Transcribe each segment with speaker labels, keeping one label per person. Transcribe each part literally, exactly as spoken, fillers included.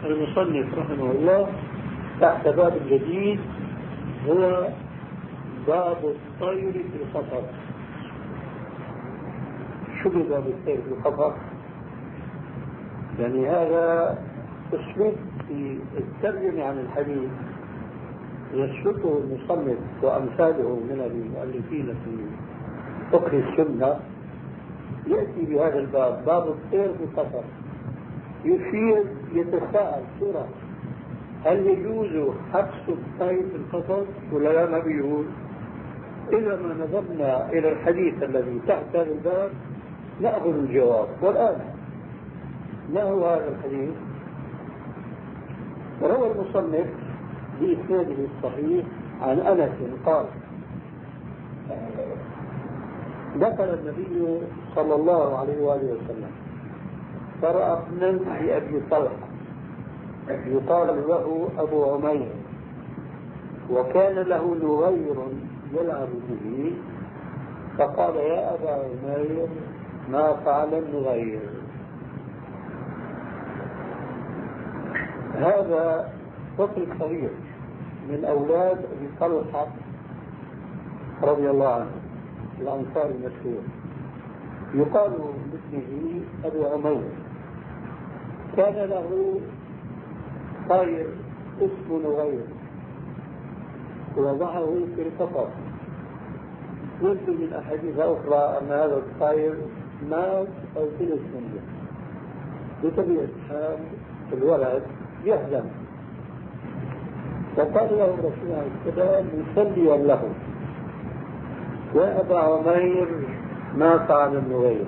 Speaker 1: المصنف رحمه الله تحت باب جديد هو باب الطير في الخطر. شو باب الطير في الخطر؟ يعني هذا أسلوب في الترجمة عن الحديث يسلكه المصنف وأمثاله من المؤلفين في فقه السنة. يأتي بهذا الباب باب الطير في الخطر، يشير يتساءل سورة هل يجوز حبس الطير في الخطر ولا لا؟ ما بيجوز. إذا ما نظرنا إلى الحديث الذي تحت هذا الباب نأخذ الجواب. والآن ما هو هذا الحديث؟ روى المصنف بإسناده الصحيح عن أنس قال دخل النبي صلى الله عليه وآله وسلم فرأى ابنا لأبي طلحة يقال له أبو عمير، وكان له نغير يلعب به، فقال يا أبا عمير ما فعل النغير؟ هذا طفل صغير من أولاد أبي طلحة رضي الله عنه الأنصاري المشهور، يقال باسمه أبو عمير. كان له طير اسمه نغير وضعه في القفص. قلت من أحاديث أخرى أن هذا الطير مات أو فلس منه. بطبيعة الحال الولد يهزم، فقال له الرسول عليه السلام مسليا له يا أبا عمير ما فعل النغير؟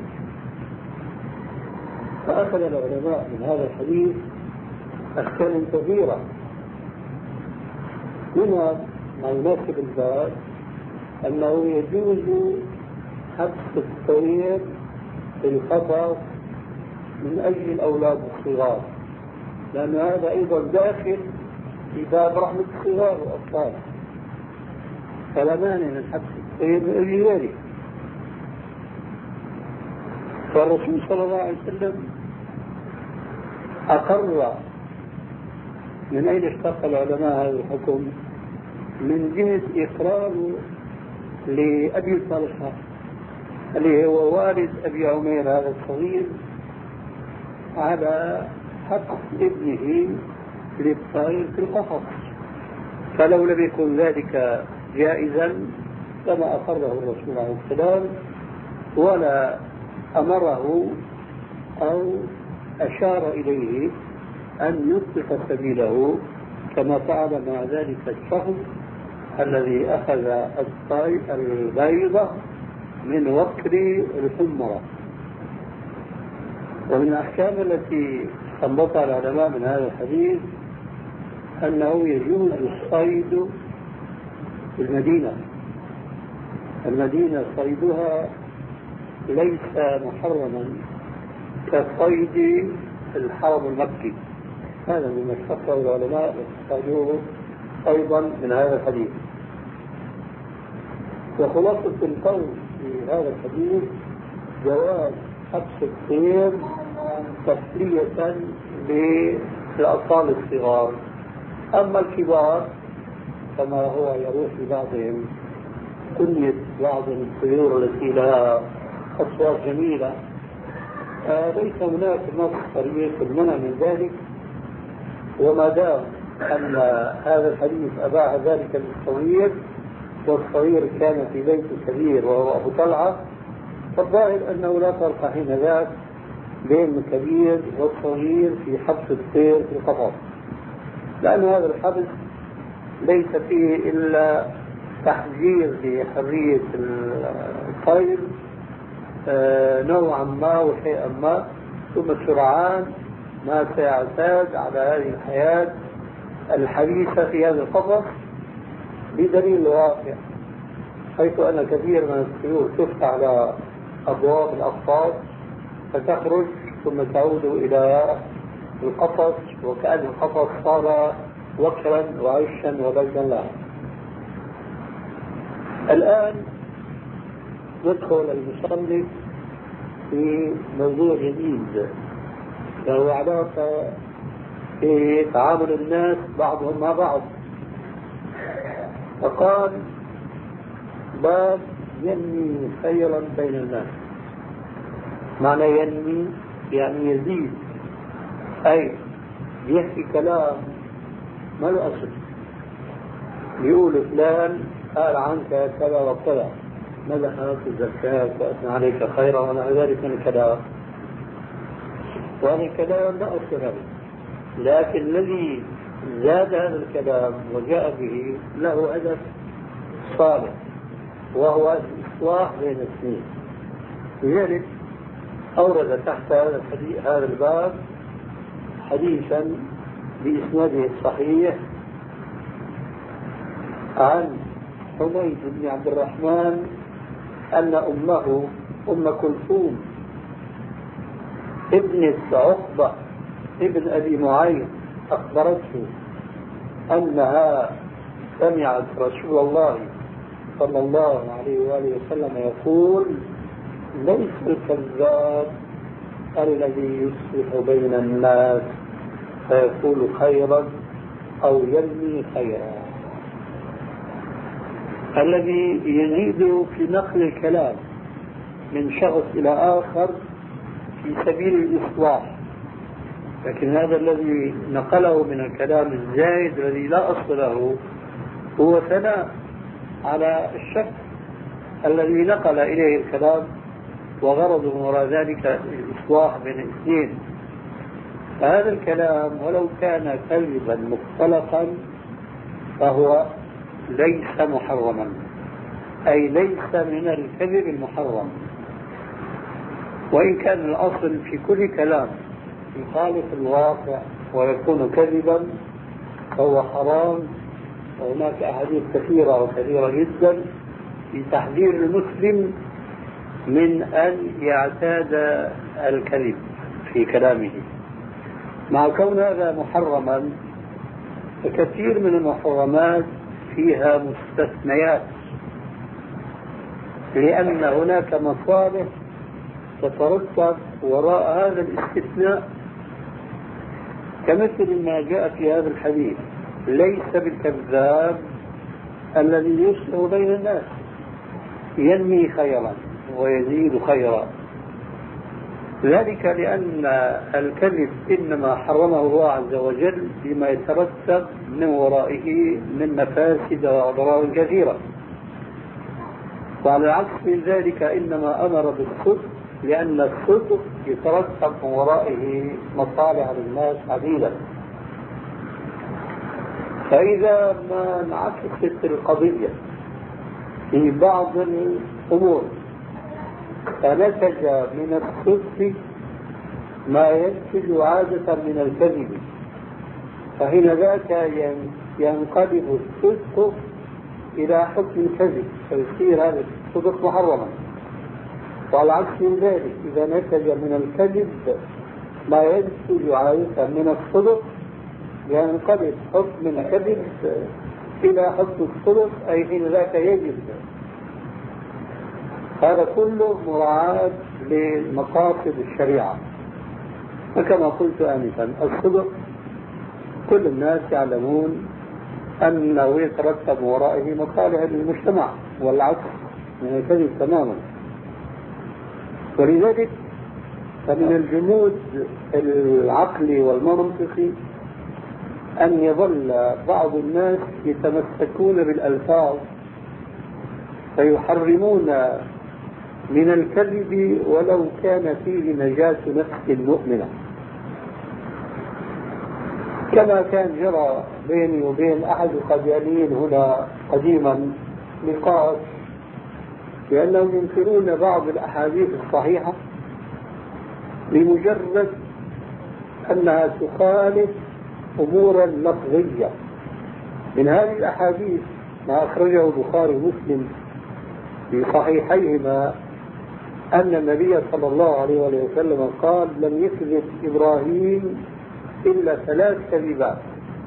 Speaker 1: فأخذ العلماء من هذا الحديث أحكام كثيرة. هنا ما يناسب الباب أنه يجوز حبس الطير في القفص من أجل الأولاد الصغار، لأن هذا أيضا داخل في باب رحمة الصغار والأطفال، فلا مانع من حبس الطير من أجل ذلك. فالرسول صلى الله عليه وسلم أقر. من أين اشتق العلماء هذا الحكم؟ من جهة إقراره لأبي طلحة اللي هو والد أبي عمير هذا الصغير على حبس ابنه للطير في القفص، فلو لم يكن ذلك جائزا كما أقره الرسول عليه السلام ولا أمره أو أشار إليه أن يطلق سبيله كما فعل مع ذلك الشخص الذي أخذ الطير البيضة من وكر الحمرة. ومن الأحكام التي استنبطها العلماء من هذا الحديث أنه يجوز الصيد في المدينة. المدينة صيدها ليس محرما كصيد الحرم المكي. هذا مما استقره العلماء واستخرجوه أيضا من هذا الحديث. وخلاصة القول في هذا الحديث جواز حبس الطير تسلية للأطفال الصغار. أما الكبار كما هو يروح لبعضهم كنية بعض الطيور التي لها أصوات جميلة، ليس هناك نص صريح في المنع من ذلك. وما دام أن هذا الحديث أباح ذلك للصغير والصغير كان في بيت كبير وهو أبو طلحة، فالظاهر أنه لا فرق حين ذاك بين الكبير والصغير في حبس الطير في القفص، لأن هذا الحبس ليس فيه إلا تحذير لحرية الطير نوعا ما وشيئا ما، ثم سرعان ما سيعتاد على هذه الحياة الحديثة في هذا القفص بدليل الواقع، حيث أن كثير من الطيور تفتح على أبواب الأقفاص فتخرج ثم تعود إلى القفص وكأن القفص صار وكرا وعيشا وبيتا لها. الآن ندخل المصنف في موضوع جديد له علاقة في تعامل الناس بعضهم مع بعض. فقال باب ينمي خيرا بين الناس. معنى ينمي يعني يزيد، أي يحكي كلام ما له أصل، بيقول فلان قال عنك كذا وكذا، مدحك الزكاة وأثنى عليك خيرا ونحو ذلك من الكلام، وهذا الكلام لا أصل له، لكن الذي زاد هذا الكلام وجاء به له هدف صالح، وهو الإصلاح بين الاثنين. لذلك أورد تحت هذا الحديث هذا الباب حديثا بإسناده الصحيح عن حميد بن عبد الرحمن أن أمه أم كلثوم ابنة عقبة ابن أبي معيط أخبرته أنها سمعت رسول الله صلى الله عليه وآله وسلم يقول: ليس الكذاب الذي يصلح بين الناس فيقول خيرا أو يرمي خيرا، الذي يزيد في نقل الكلام من شخص إلى آخر في سبيل الإصلاح، لكن هذا الذي نقله من الكلام الزايد الذي لا أصل له هو ثناء على الشخص الذي نقل إليه الكلام، وغرضه وراء ذلك الإصلاح بين الاثنين. فهذا الكلام ولو كان كذبا مختلقا فهو ليس محرما، أي ليس من الكذب المحرم، وإن كان الأصل في كل كلام يخالف الواقع ويكون كذبا فهو حرام. وهناك أحاديث كثيرة وكثيرة جدا في تحذير المسلم من أن يعتاد الكذب في كلامه. مع كون هذا محرما، فكثير من المحرمات فيها مستثنيات، لأن هناك مصالح تترتب وراء هذا الاستثناء، كمثل ما جاء في هذا الحديث: ليس بالكذاب الذي يصلح بين الناس، ينمي خيرا ويزيد خيرا. ذلك لأن الكذب إنما حرمه الله عز وجل بما يترتب من ورائه من مفاسد وأضرار كثيرة، وعلى العكس من ذلك إنما أمر بالصدق لأن الصدق يترتب من ورائه مصالح للناس عديدة. فإذا ما انعكست القضية في بعض الأمور فنتج من الصدق ما ينتج عادة من الكذب، فحين ذاك ينقلب الصدق إلى حكم الكذب فيصير هذا الصدق محرما. وعلى عكس ذلك إذا نتج من الكذب ما ينتج عادة من الصدق ينقلب حكم الكذب إلى حكم الصدق، أي حين ذاك يجب. هذا كله مراعاة لمقاصد الشريعة. وكما قلت آنفا الصدق كل الناس يعلمون أنه يترتب ورائه مصالح للمجتمع، والعكس من الكذب تماما. ولذلك فمن الجمود العقلي والمنطقي أن يظل بعض الناس يتمسكون بالألفاظ فيحرمون من الكذب ولو كان فيه نجاة نفس مؤمنة، كما كان جرى بيني وبين أحد القديانيين هنا قديما نقاش لأنهم ينكرون بعض الأحاديث الصحيحة لمجرد أنها تخالف أمورا لفظية. من هذه الأحاديث ما أخرجه البخاري ومسلم في صحيحيهما أن النبي صلى الله عليه وسلم قال: لم يكذب إبراهيم إلا ثلاث كذبات.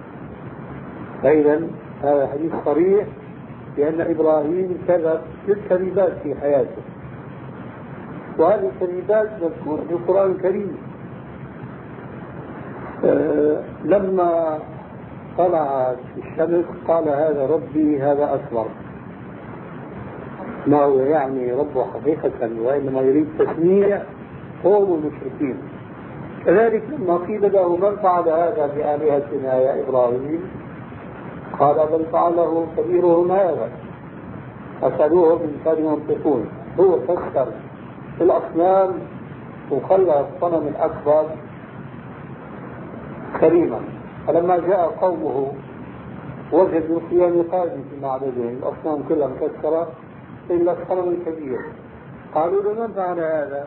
Speaker 1: فإذا هذا حديث صريح لأن إبراهيم كذب ست كذبات في حياته، وهذه الكذبات مذكورة في القرآن الكريم. أه لما طلعت الشمس قال هذا ربي هذا أكبر، ما هو يعني ربه حقيقة وإنما يريد تسمية قوم المشركين. كذلك لما قيل له من فعل هذا بآلهتنا يا إبراهيم قال بل فعله كبيرهم هذا أسألوهم إن كانوا ينطقون. هو فسر الأصنام وخلى الصنم الأكبر كريما، فلما جاء قومه وجدوا قيام قائم في معبدهم الأصنام كلها مكسرة إلا الصنم الكبير. قالوا له من فعل هذا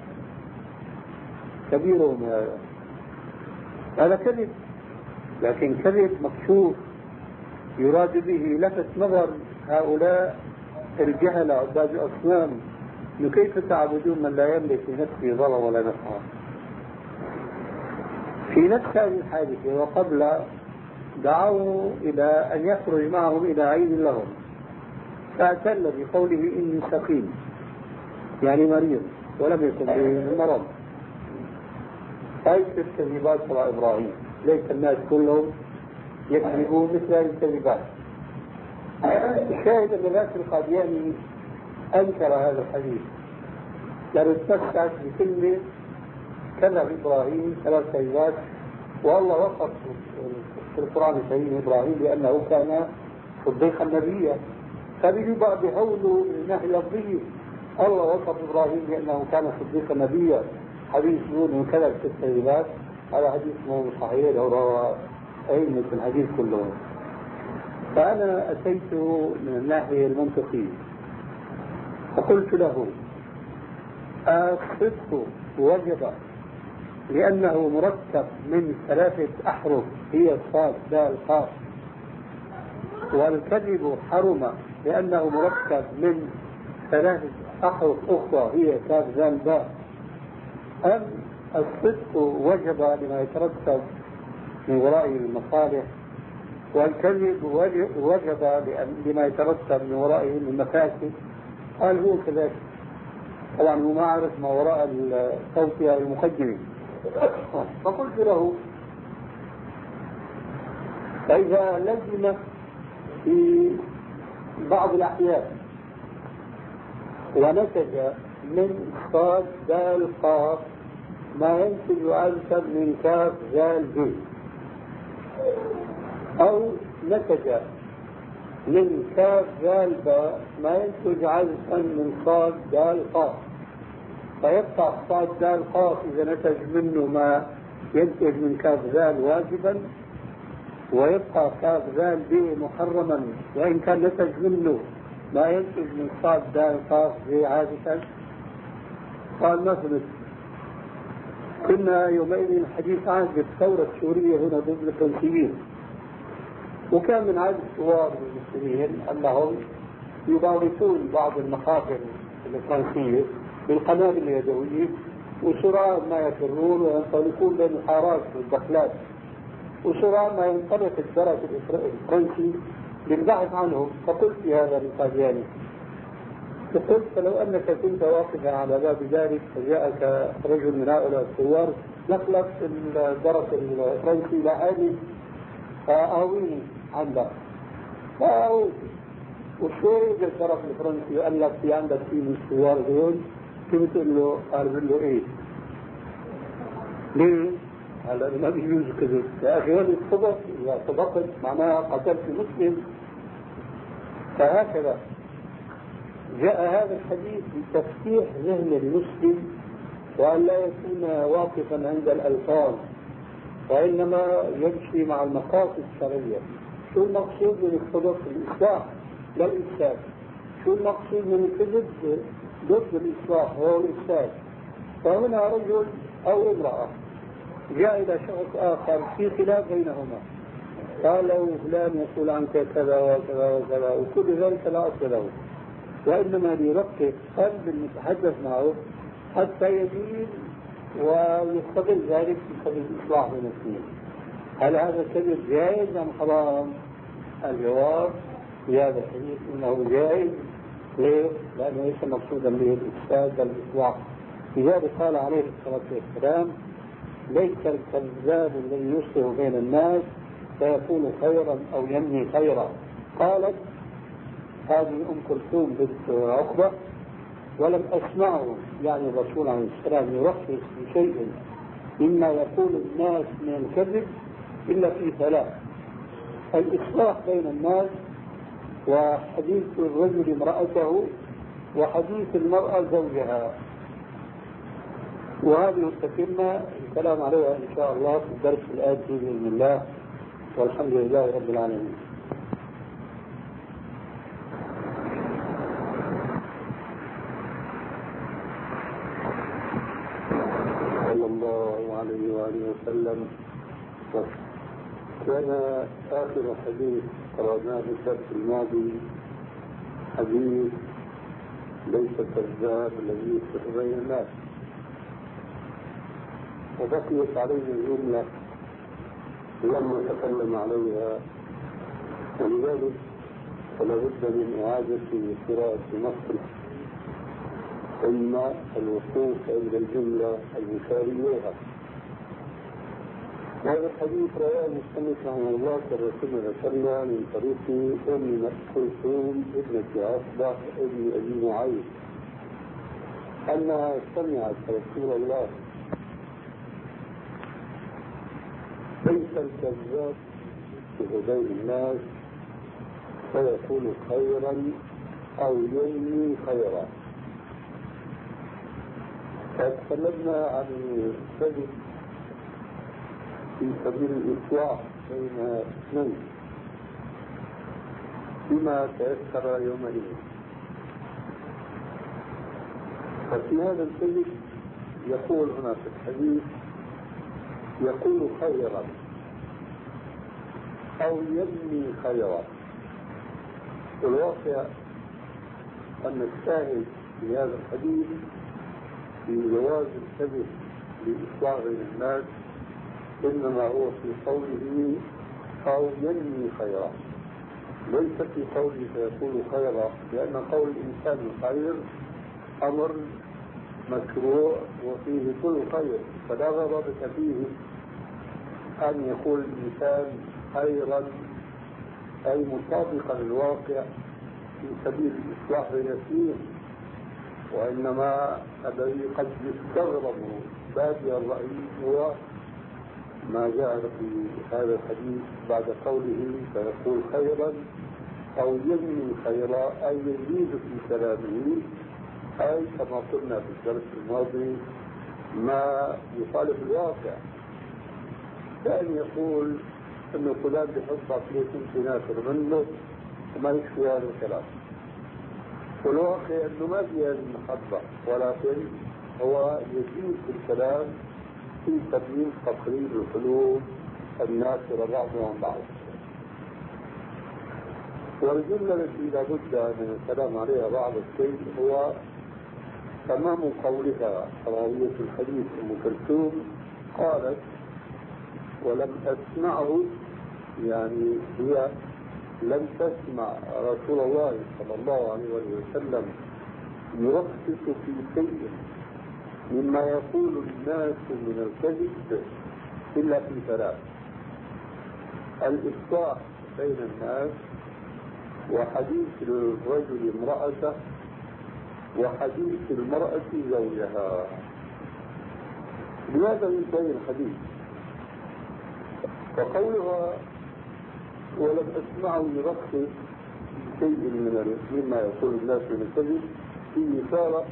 Speaker 1: كبيرهم هذا. هذا كذب، لكن كذب مكشوف يراد به لفت نظر هؤلاء الجهلة عباد الأصنام كيف تعبدون من لا يملك لنفسه ضرا ولا نفعا. في نفس هذه الحادثة وقبل دعوه إلى أن يخرج معهم إلى عيد لهم، فاعتل بقوله إني سقيم يعني مريض ولم يكن به مرض. هذه الكذبات تبع إبراهيم، ليس الناس كلهم يكذبون مثل هذه الكذبات. الشاهد أن ناصر القادياني أنكر هذا الحديث لأنه تمسك بكلمة كذب إبراهيم ثلاث كذبات، والله وصف في القرآن الكريم إبراهيم بأنه كان صديقا نبيا، فبيجوا بقى بحوله النهي اللفظي. الله وصف إبراهيم بأنه كان صديقا نبيا، حديث يقول من كذب ست كذبات، هذا حديث مو صحيح أو روى أئمة الحديث كلهم. فأنا أتيته من الناحية المنطقية فقلت له الصدق وجب لأنه مركب من ثلاثة أحرف هي الصاد دال قاف، والكذب حرم لأنه مركب من ثلاثة أحرف أخرى هي كاف زال باء. أم الصدق وجب لما يترتب من ورائه المصالح، والكذب وجب لما يترتب من ورائه المفاسد. قال هو كذلك، طبعا هو ما عرف ما وراء التوصية المقدمة. فقلت له فإذا لزم في بعض الأحيان ونتج من صاد دال قاف ما ينتج أنسب من كاف زال ب، أو نتج من كاف زال باء ما ينتج عزفا من صاد دال قاف، فيبقى صاد دال قاف إذا نتج منه ما ينتج من كاف زال واجبا، ويبقى كاف زال ب محرما وإن كان نتج منه ما ينتج من صاد دال قاف ب عادة. قال ما فهمت. كنا يومئذ الحديث عن الثورة السورية هنا ضد الفرنسيين، وكان من عادة الثوار المسلمين أنهم يباغتون بعض المخابر الفرنسية بالقنابل اليدوية، وسرعان ما يفرون وينطلقون بين الحارات والدخلات، وسرعان ما ينطلق الجرس الفرنسي للبحث عنهم. فقلت لهذا القادياني، فقلت فلو أنك كنت واقفا على باب ذلك فجاءك رجل من هؤلاء الثوار نقلت الجرس الفرنسي لحالي فأهويني عندك، فأهويني وشوي الجرس الفرنسي وقال لك في عندك في من الثوار دول، كيف تقول له؟ قال له إيه؟ ليه؟ هلا ما بيجوز كذب يا أخي، هذا الصدق إذا صدقت معناها قتلت مسلم. فهكذا جاء هذا الحديث لتفتيح ذهن المسلم وأن لا يكون واقفا عند الألفاظ وإنما يمشي مع المقاصد الشرعية. شو المقصود من الصدق؟ الإصلاح لا الإفساد. شو المقصود من الكذب؟ ضد الإصلاح وهو الإفساد. فهنا رجل أو امرأة جاء إلى شخص آخر في خلاف بينهما، قال له فلان يقول عنك كذا وكذا وكذا وكل ذلك لا أصل له، وإنما ليرقق قلب المتحدث معه حتى يزيد ويستغل ذلك في سبيل الإصلاح بين الاثنين. هل هذا الكذب جائز أم حرام؟ الجواب في هذا الحديث إنه جائز. ليه؟ لأنه ليس مقصودا به الإفساد بل الإصلاح. لذلك قال عليه الصلاة والسلام ليس الكذاب الذي يصلح بين الناس فيكون خيرا أو ينهي خيرا. قالت هذه أم كلثوم بنت عقبة: ولم أسمعه يعني الرسول عليه السلام يرخص بشيء مما يقول الناس من الكذب إلا في ثلاث: الإصلاح بين الناس، وحديث الرجل امرأته، وحديث المرأة زوجها. وهذه تتم الكلام عليها إن شاء الله في الدرس الآتي بإذن الله، والحمد لله رب العالمين. صلى الله عليه وآله وسلم. كان آخر حديث قرأناه في الدرس الماضي حديث ليس الكذاب الذي يصلح بين الناس، وبقيت عليه جملة لم نتكلم عليها، ولذلك فلا بد من إعادة قراءة نص ثم الوقوف عند الجملة المشار إليها. هذا الحديث رواه المصنف رحمه الله كالرسول ذكرنا من طريق أم كلثوم ابنة عقبة ابن أبي معيط أنها سمعت رسول الله: ليس الكذاب بين الناس فيقول خيرا أو ينمي خيرا. فتكلمنا عن الكذب في سبيل الإصلاح بين اثنين بما تيسر يومئذ. ففي هذا الكذب يقول هنا في الحديث يقول خيرا أو يبني خيرا. والواقع أن الشاهد في هذا الحديث في جواز الكذب لإصلاح بين الناس إنما هو في قوله أو ينمي خيرا، ليس في قوله فيقول خيرا، لأن قول الإنسان الخير أمر مشروع وفيه كل خير، فلا ضابط فيه أن يقول الإنسان خيرا أي مطابقا للواقع في سبيل الإصلاح بين الاثنين، وإنما الذي قد يستغرب بادئ الرأي هو ما جاء في هذا الحديث بعد قوله فيقول خيرا أو ينمي خيرا، أي يزيد في كلامه، أي كما قلنا في الدرس الماضي ما يخالف الواقع، كأن يقول أن فلان بحط عقلية كنت ناكر منه وما يشفي هذا الكلام، والواقع أنه ما في هذه المحبة، ولكن هو يزيد في الكلام في سبيل تقريب القلوب الناصرة بعضها عن بعض. والجملة التي لابد من الكلام عليها بعض الشيء هو تمام قولها راوية الحديث أم كلثوم قالت: ولم أسمعه، يعني هي لم تسمع رسول الله صلى الله عليه وسلم يرخص في شيء مما يقول الناس من الكذب إلا في ثلاث: الإصلاح بين الناس، وحديث الرجل امرأته، وحديث المرأة زوجها. لماذا ينتهي الحديث؟ وقولها ولم أسمعه يرخص شيء من مما يقول الناس من الكذب في إشارة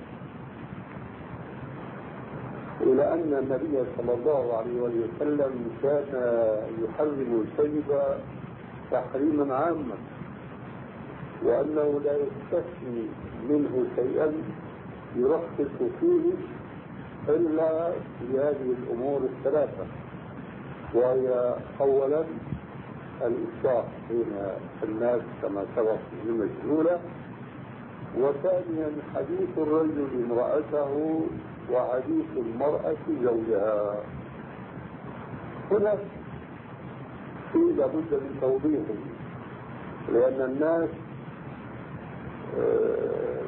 Speaker 1: إلى أن النبي صلى الله عليه وسلم كان يحرم الكذب تحريما عاما، وأنه لا يستثني منه شيئا يرخص فيه إلا في هذه الأمور الثلاثة، وهي أولا الإصلاح بين الناس كما سبق في الجملة الأولى، وثانيا حديث الرجل امرأته، وحديث المرأة زوجها. هنا في لابد من توضيحه، لأن الناس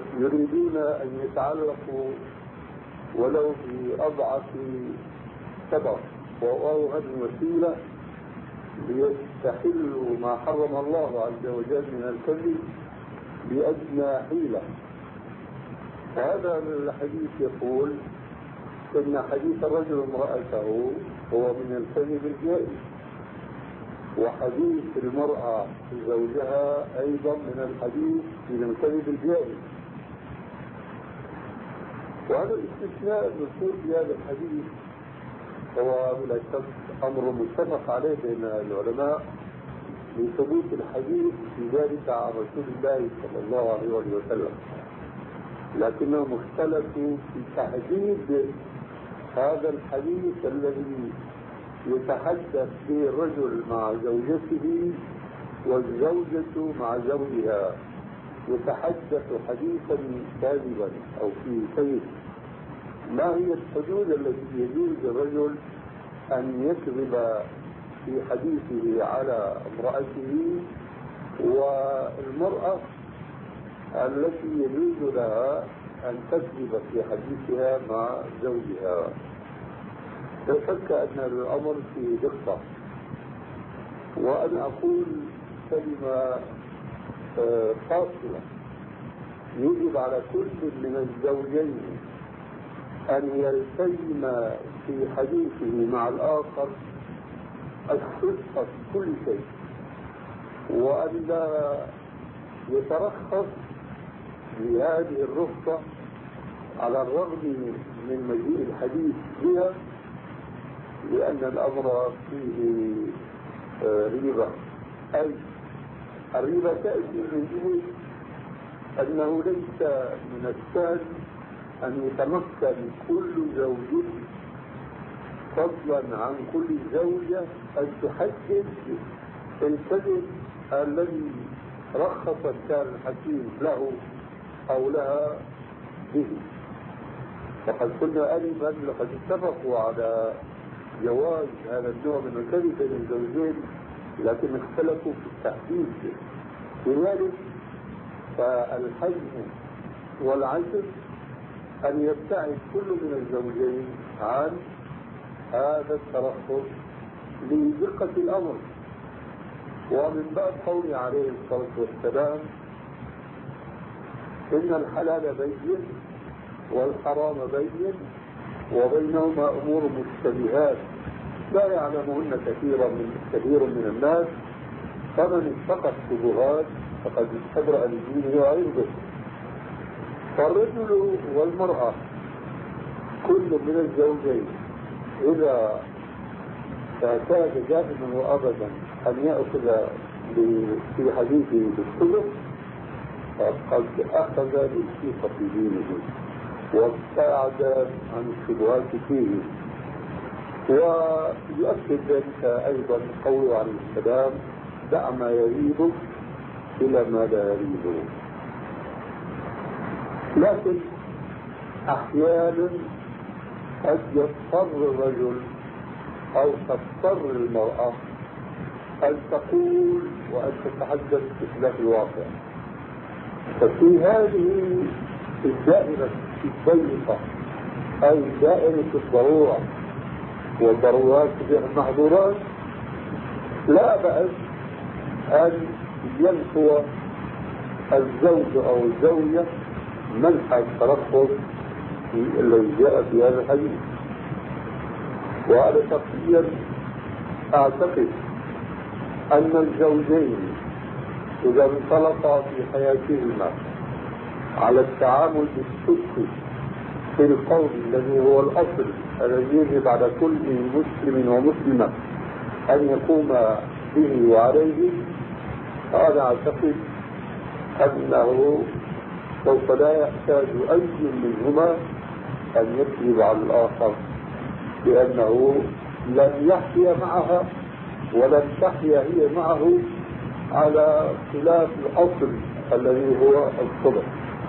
Speaker 1: يريدون أن يتعلقوا ولو بأضعف السبق وأو هذه الوسيلة ليستحلوا ما حرم الله عز وجل من الكذب بأدنى حيلة. هذا الحديث يقول إن حديث الرجل امرأته هو من الكذب الجائز، وحديث المرأة زوجها أيضا من الحديث من الكذب الجائز. وهذا الاستثناء المذكور في هذا الحديث هو بلا شك أمر متفق عليه بين العلماء لثبوت الحديث في ذلك عن رسول الله صلى الله عليه وسلم، لكنهم اختلفوا في تحديد هذا الحديث الذي يتحدث به الرجل مع زوجته والزوجة مع زوجها، يتحدث حديثا كاذبا أو في كذب. ما هي الحدود التي يجوز الرجل أن يكذب في حديثه على امرأته، والمرأة التي يجوز لها أن تكذب في حديثها مع زوجها؟ لا شك أن الأمر فيه دقة، وأنا أقول كلمة فاصلة: يجب على كل من الزوجين أن يلتزم في حديثه مع الآخر الصدق في كل شيء، وأن لا يترخص بهذه الرخصة على الرغم من مجيء الحديث بها، لأن الأمر فيه ريبة. أي الريبة تأتي من جهة أنه ليس من السهل أن يتمكن كل زوج فضلا عن كل زوجة أن تحدد الكذب الذي رخص الشارع الحكيم له أو لها به. فقد قلنا آنفا لقد اتفقوا على جواز هذا النوع من الكذب بين الزوجين، لكن اختلفوا في التحديد. لذلك فالحزم والعزم أن يبتعد كل من الزوجين عن هذا الترخص لدقة الأمر. ومن بعد قوله عليه الصلاة والسلام: إن الحلال بين والحرام بين وبينهما أمور مشتبهات لا يعلمهن كثيرا من كثير من الناس، فمن اتقى الشبهات فقد استبرأ لدينه وعرضه. فالرجل والمرأة كل من الزوجين إذا اعتاد دائما وأبدا أن يأخذ في حديثه بالصدق فقد أخذ بالثقة في دينه وابتعد عن الشبهات فيه. ويؤكد ذلك أيضا قوله عليه السلام: دع ما يريبك إلى ما لا يريبك. لكن أحيانا قد يضطر الرجل أو تضطر المرأة أن تقول وأن تتحدث بخلاف الواقع. ففي هذه الدائرة الضيقة أي دائرة الضرورة والضرورات تبيع المحظورات، لا بأس أن ينفو الزوج أو الزوجة منح الترخص الذي جاء في هذا الحديث. وهذا شخصيا أعتقد أن الزوجين إذا انطلقا في حياتهما على التعامل بالصدق في القول الذي هو الأصل الذي يجب على كل مسلم ومسلمة أن يقوم به وعليه، فأنا أعتقد أنه سوف لا يحتاج أي منهما أن يكذب على الآخر، لأنه لن يحيا معها ولن تحيا هي معه على خلاف الأصل الذي هو الصدق.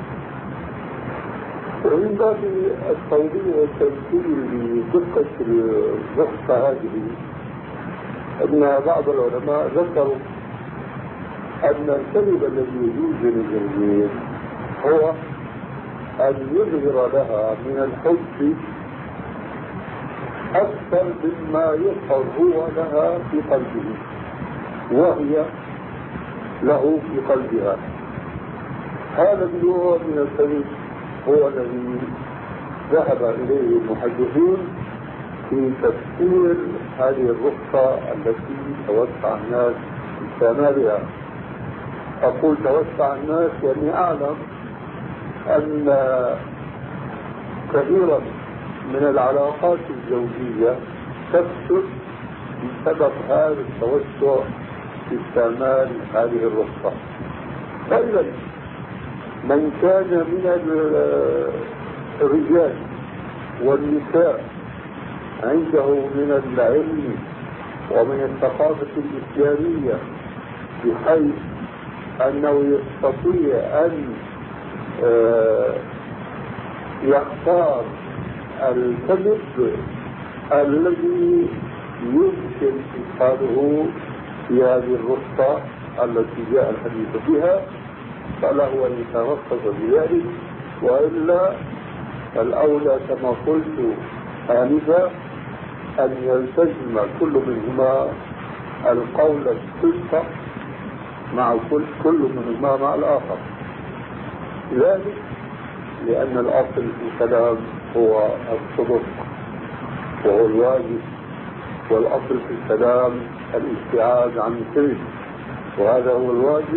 Speaker 1: ومن باب التوضيح والتمثيل بدقة الرخصة هذه أن بعض العلماء ذكروا أن الكذب الذي يجوز للزوجين هو أن يظهر لها من الحب أكثر مما يشعر هو لها في قلبه وهي له في قلبها. هذا النوع من الكذب هو الذي ذهب إليه المحدثون في تفسير هذه الرخصة التي توسع الناس في استعمالها. أقول توسع الناس لأني أعلم أن كثيرا من العلاقات الزوجية تفسد بسبب هذا التوسع في استعمال هذه الرخصة. فإذا من كان من الرجال والنساء عنده من العلم ومن الثقافة الإسلامية بحيث أنه يستطيع أن يختار الكذب الذي يمكن إدخاله في هذه الرخصة التي جاء الحديث بها فله أن يترخص بذلك، وإلا فالأولى كما قلت آنفا أن يلتزم كل منهما القول الصدق مع كل, كل منهما مع الآخر. ذلك لأن الأصل في الكلام هو الصدق وهو الواجب، والأصل في الكلام الابتعاد عن الكذب وهذا هو الواجب.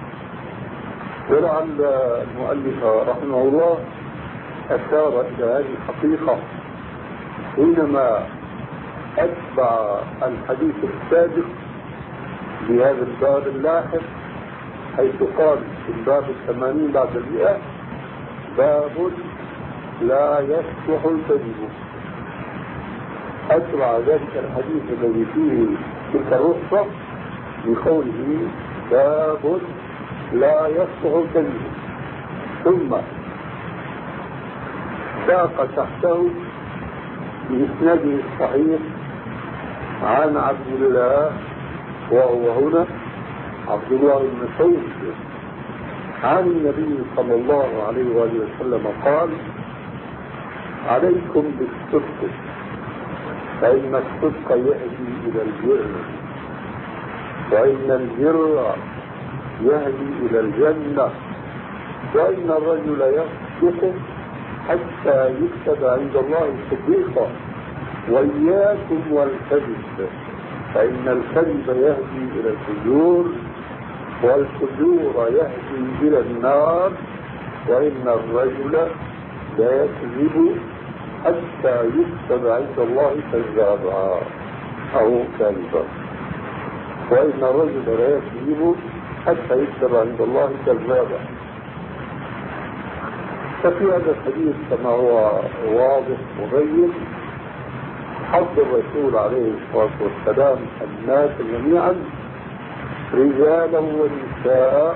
Speaker 1: ولعل المؤلف رحمه الله أشار إلى هذه الحقيقة حينما أتبع الحديث السابق بهذا الباب اللاحق، حيث قال في الباب الثمانين بعد المئة: باب لا يصلح الكذب. أتبع ذلك الحديث الذي فيه تلك الرخصة بقوله: باب لا يصلح الكذب، ثم ساق تحته بإسناده الصحيح عن عبد الله، وهو هنا عبد الله بن مسعود، عن النبي صلى الله عليه وآله وسلم قال: عليكم بالصدق فإن الصدق يهدي إلى البر، وإن البر يهدي إلى الجنة، وإن الرجل يصدق حتى يكتب عند الله صديقا، وإياكم والكذب فإن الكذب يهدي إلى الفجور، والفجور يهدي إلى النار، وإن الرجل لا يكذب حتى يكتب عند الله كذابا أو كاذبا، وإن الرجل لا يكذب حتى يكتب عند الله كذابا. ففي هذا الحديث كما هو واضح مبين حض الرسول عليه الصلاة والسلام الناس جميعا رجالا ونساء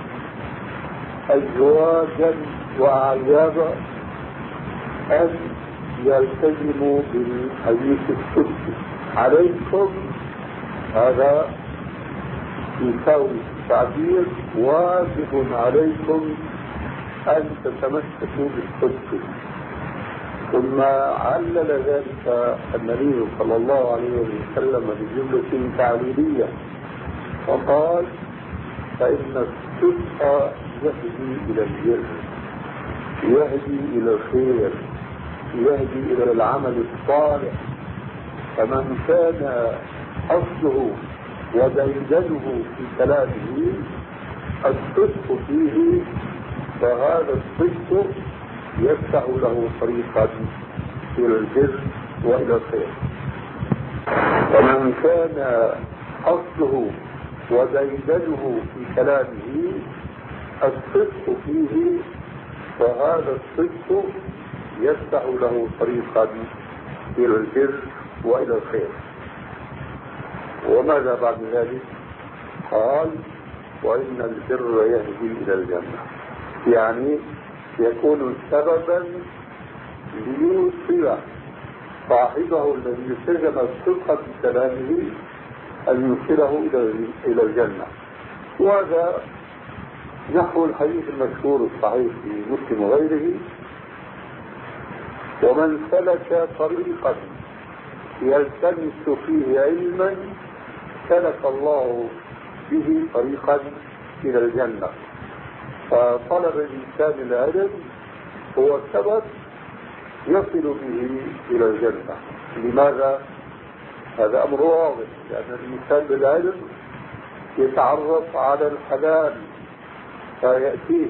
Speaker 1: أزواجا وأعيابا أن يلتزموا بالحديث الصدق. عليكم هذا يساوي التعبير واجب عليكم أن تتمسكوا بالصدق. ثم علل ذلك النبي صلى الله عليه وسلم بجملة تعليلية وقال: فإن الصدق يهدي إلى البر، يهدي إلى الخير، يهدي إلى العمل الصالح. فمن كان أصله وديدنه في كلامه الصدق فيه، فهذا الصدق يفتح له طريقا إلى البر وإلى الخير. ومن كان أصله وديدنه في كلامه الصدق فيه، فهذا الصدق يفتح له طريقا إلى البر وإلى الخير. وماذا بعد ذلك؟ قال: وإن البر يهدي إلى الجنة، يعني يكون سببا ليوصل صاحبه الذي التزم الصدق في كلامه أن يوصله إلى الجنة. وهذا نحو الحديث المشهور الصحيح في مسلم وغيره: ومن سلك طريقا يلتمس فيه علما سلك الله به طريقا إلى الجنة. فطلب الإنسان العلم هو سبب يصل به إلى الجنة. لماذا؟ هذا أمر واضح، لأن الإنسان بالعلم يتعرف على الحلال فيأتيه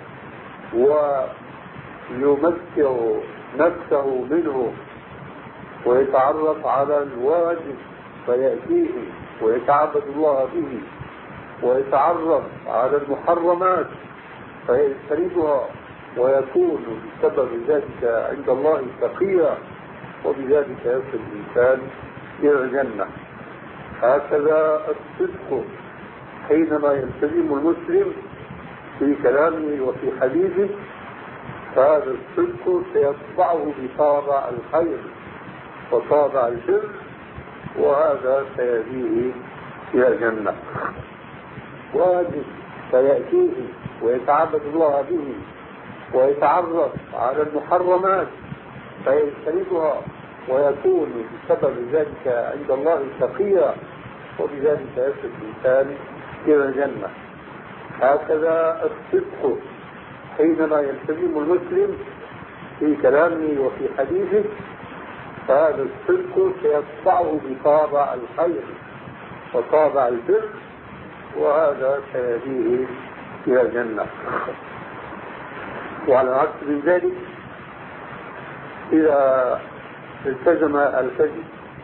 Speaker 1: ويمتع نفسه منه، ويتعرف على الواجب فيأتيه ويتعبد الله به، ويتعرف على المحرمات فيجتنبها ويكون بسبب ذلك عند الله تقيا، وبذلك يصل الإنسان إلى الجنة. هكذا الصدق حينما يلتزم المسلم في كلامه وفي حديثه، فهذا الصدق سيطبعه بطابع الخير وطابع البر، وهذا سيهديه إلى الجنة. واجب سيأتيه ويتعبد الله به ويتعرف على المحرمات فيجتنبها ويكون بسبب ذلك عند الله تقيا، وبذلك يصل الإنسان إلى الجنة. هكذا الصدق حينما يلتزم المسلم في كلامه وفي حديثه، فهذا الصدق سيطبعه بطابع الخير وطابع البر، وهذا سيهديه إلى الجنة. وعلى العكس من ذلك، إذا التزم الكذب،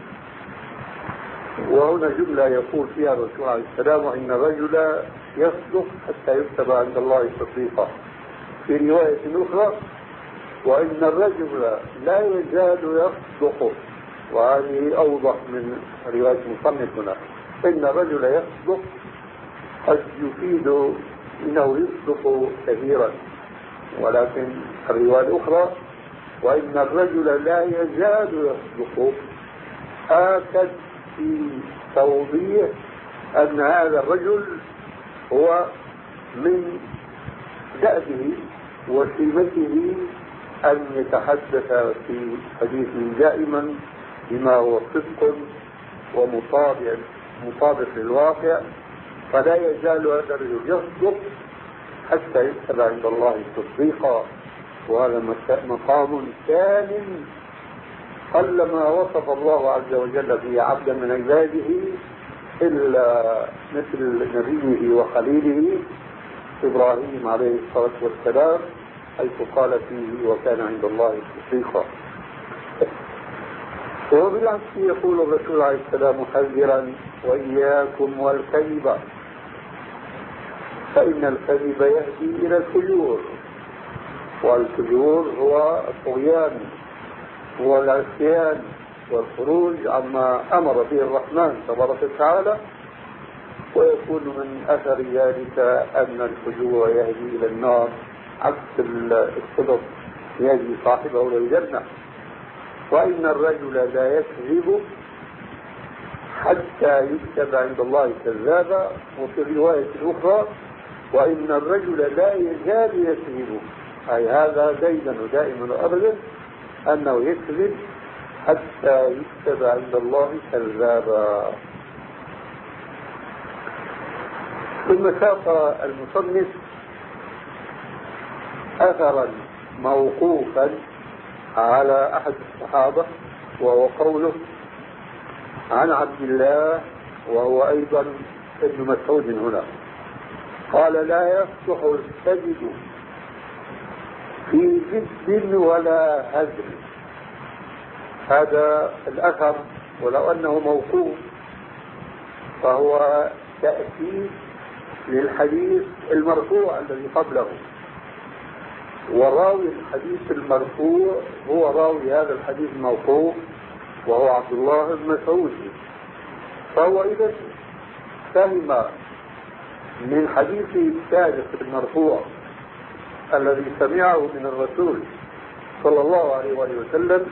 Speaker 1: وهنا جملة يقول فيها الرسول عليه السلام: وإن الرجل يصدق حتى يكتب عند الله صديقا. في رواية أخرى: وإن الرجل لا يزال يصدق، وهذه أوضح من رواية مصنف هنا. إن الرجل يصدق قد يفيد إنه يصدق كثيرا، ولكن الرواية الأخرى: وإن الرجل لا يزال يصدق، آكد في توضيح أن هذا الرجل هو من دأبه وسمته أن يتحدث في حديثه دائما بما هو صدق ومطابق مطابق للواقع، فلا يزال هذا الرجل يصدق حتى يكتب عند الله صديقا. وهذا مقام ثان قلما وصف الله عز وجل به عبدا من عباده إلا مثل نبيه وخليله إبراهيم عليه الصلاة والسلام، حيث قال فيه: وكان عند الله صديقا. وبالعكس يقول الرسول عليه السلام محذرا: وإياكم والكذب، فإن الكذب يهدي إلى الفجور، والفجور هو الطغيان والعصيان والخروج عما أمر به الرحمن تبارك وتعالى، ويكون من أثر ذلك أن الفجور يهدي إلى النار، عكس الصدق يهدي صاحبه إلى الجنة. وإن الرجل لا يكذب حتى يكتب عند الله كذابا. وفي الرواية الأخرى: وإن الرجل لا يزال يكذب، أي هذا دائما ودائما وأبدا أنه يكذب حتى يكتب عند الله كذابا. ثم ساق المصنف أثرا موقوفا على أحد الصحابة، وهو قوله عن عبد الله، وهو أيضا ابن مسعود هنا، قال: لا يصلح الكذب في جد ولا هزل. هذا الأثر ولو أنه موقوف فهو تأكيد للحديث المرفوع الذي قبله، وراوي الحديث المرفوع هو راوي هذا الحديث الموقوف وهو عبد الله بن مسعود. فهو إذا فهم من حديثه السابق المرفوع الذي سمعه من الرسول صلى الله عليه وآله وسلم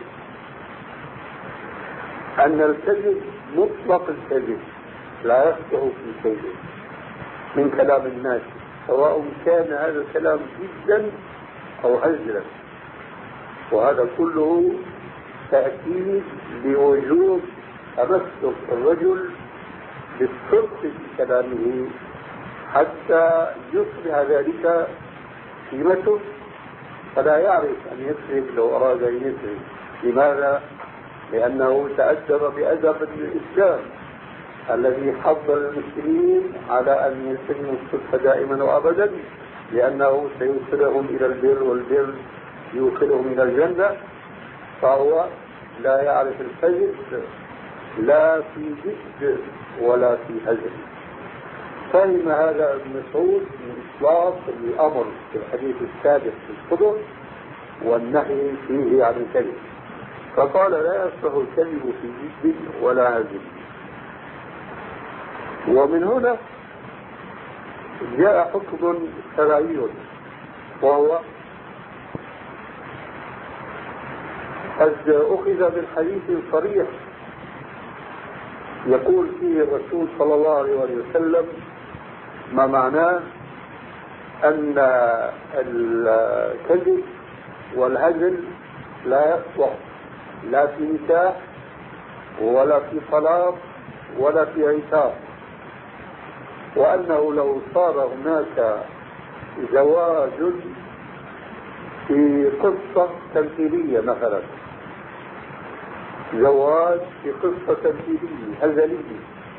Speaker 1: أن الكذب مطلق الكذب لا يصلح في شيء من كلام الناس، سواء كان هذا الكلام جدا أو هزلا، وهذا كله تأكيد لوجوب تمسك الرجل بالصدق في كلامه حتى يصبح ذلك قيمته، فلا يعرف أن يسرق لو أراد أن يسرق. لماذا؟ لأنه تأدب بأدب الإسلام الذي حض المسلمين على أن يسلموا الصدق دائما وأبدا، لأنه سيوصلهم إلى البر، والبر يوصلهم إلى الجنة. فهو لا يعرف الكذب لا في جد ولا في هزل. فهم هذا ابن مسعود من إطلاق الأمر في الحديث السابق في الصدق والنهي فيه عن الكذب، فقال لا يصلح الكذب في جد ولا هزل. ومن هنا جاء حكم شرعي، وهو قد أخذ بالحديث الصريح يقول فيه الرسول صلى الله عليه وسلم ما معناه أن الكذب والهزل لا يصلح لا في نكاح ولا في طلاق ولا في عتاق، وأنه لو صار هناك زواج في قصة تمثيلية مثلا، زواج في قصة تمثيلية هزلية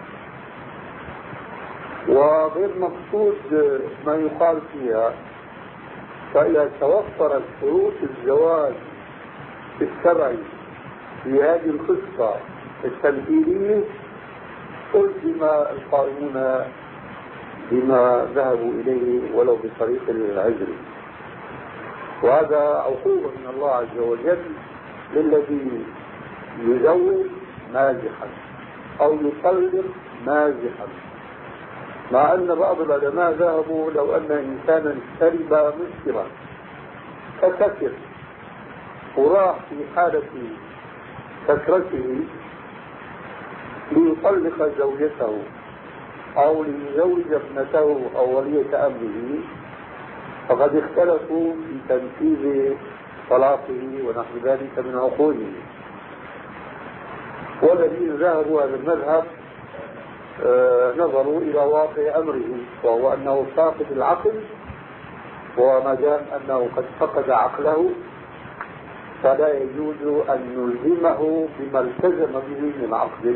Speaker 1: وغير مقصود ما يقال فيها، فإذا توفرت شروط الزواج الشرعي في هذه القصة التمثيلية ألزم القائمون بما ذهبوا إليه ولو بطريق العزل. وهذا عقوبة من الله عز وجل للذي يزوج مازحا أو يطلق مازحا، مع أن بعض العلماء ذهبوا لو أن إنسانا شرب مسكرا فسكر وراح في حالة سكرته ليطلق زوجته أو ليزوج ابنته أو ولية أمره، فقد اختلفوا في تنفيذ طلاقه ونحو ذلك من عقوله. والذين ذهبوا هذا المذهب آه نظروا إلى واقع أمره، وهو أنه فاقد العقل، وما دام أنه قد فقد عقله فلا يجوز أن نلزمه بما التزم به من عقل.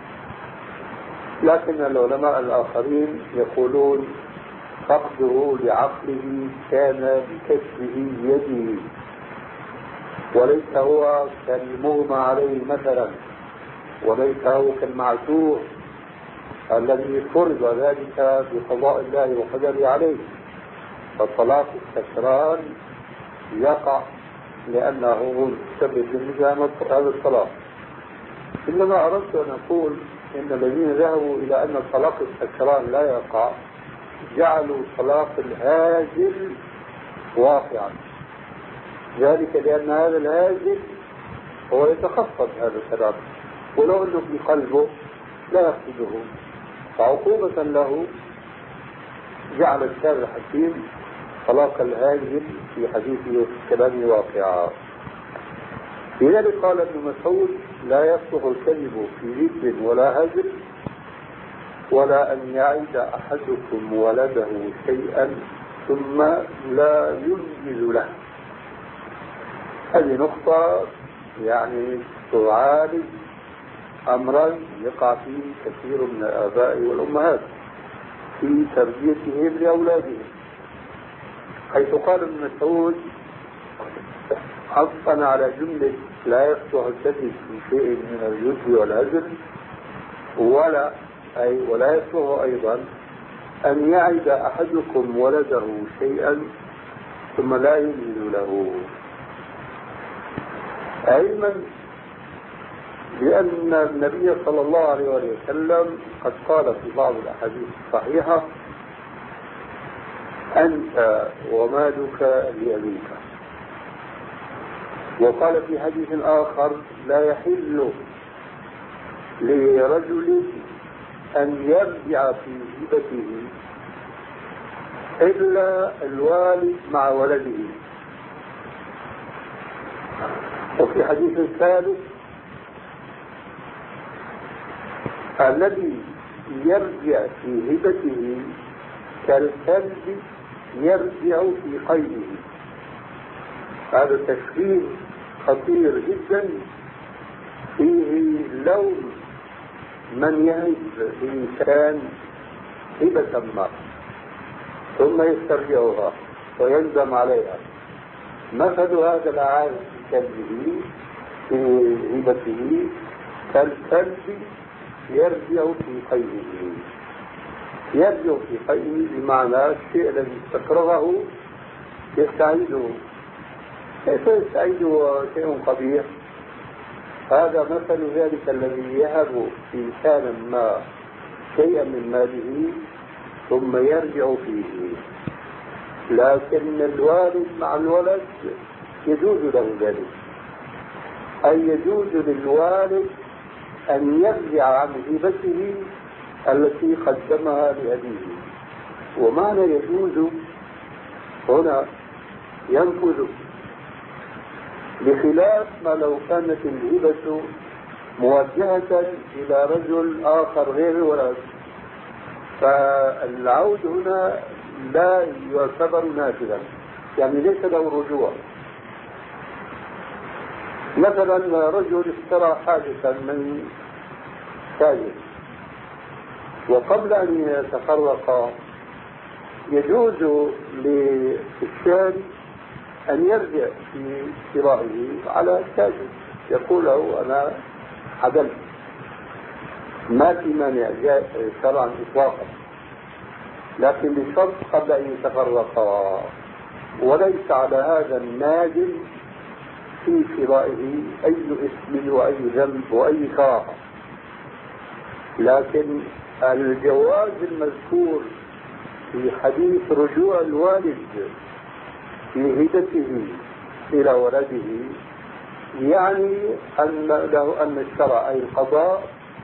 Speaker 1: لكن العلماء الآخرين يقولون فقده لعقله كان بكسبه بيده، وليس هو كالمغمى عليه مثلا، وليس هو كالمعتوه الذي فرض ذلك بقضاء الله وقدره عليه. فالطلاق السكران يقع لأنه سبب بالنسبة هذا الطلاق. إنما أردت أن أقول إن الذين ذهبوا إلى أن الطلاق السكران لا يقع جعلوا طلاق الهازل واقعا، ذلك لأن هذا الهازل هو يتخفض هذا الكلام، ولو أنه في قلبه لا يقصده، فعقوبة له جعل الشارع الحكيم طلاق الهازل في حديثه وفي كلامه واقعا. لذلك قال ابن مسعود لا يصلح الكذب في جد ولا هزل، ولا أن يعد أحدكم ولده شيئا ثم لا ينجز له. هذه نقطة يعني تعالج أمرا يقع فيه كثير من الآباء والأمهات في تربيتهم لأولادهم، حيث قال ابن مسعود عطفا على جملة لا يصلح الكذب في شيء من الجد والهزل، ولا أي ولا يصلح أيضا أن يعد أحدكم ولده شيئا ثم لا ينجز له، علما بأن النبي صلى الله عليه وسلم قد قال في بعض الأحاديث الصحيحة أنت ومالك لأبيك، وقال في حديث آخر لا يحل لرجل أن يرجع في هبته إلا الوالد مع ولده.
Speaker 2: وفي حديث ثالث: الذي يرجع في هبته كالكلب يرجع في قيده. هذا تشبيه خطير جدا فيه لوم من يهب الإنسان هبة ما ثم يسترجعها ويندم عليها. مثل هذا العالم في كلبه في هبته كالكلب يرجع في قيده. يرجع في قيده بمعنى الشيء الذي استكرهه يستعيده. كيف يستعيده شيء قبيح؟ هذا مثل ذلك الذي يهب إنسانا ما شيئا من ماله ثم يرجع فيه. لكن الوالد مع الولد يجوز له ذلك، أي يجوز للوالد أن يرجع عن هبته التي قدمها لأبيه. ومعنى يجوز هنا ينفذ، بخلاف ما لو كانت الهبة موجهة إلى رجل آخر غير الولد، فالعود هنا لا يعتبر نافذا، يعني ليس له رجوع. مثلا رجل اشترى حادثا من تاجر، وقبل أن يتفرق يجوز للشاري أن يرجع في شرائه على التاجر، يقول له أنا عدلت، ما في مانع شرعا إطلاقا، لكن بشرط قبل أن يتفرقا، وليس على هذا النادل في شرائه أي اسم وأي ذنب وأي كراهة. لكن الجواز المذكور في حديث رجوع الوالد في هبته إلى ولده يعني أن له أن الشرع أي القضاء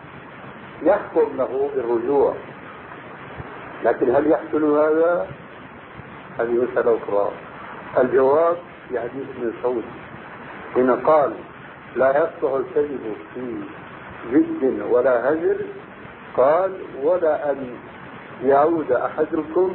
Speaker 2: يحكم له بالرجوع. لكن هل يحصل هذا؟ هذه مسألة أخرى. الجواب في حديث ابن مسعود حين قال لا يصلح الكذب في جد ولا هزل، قال ولا أن يعود أحدكم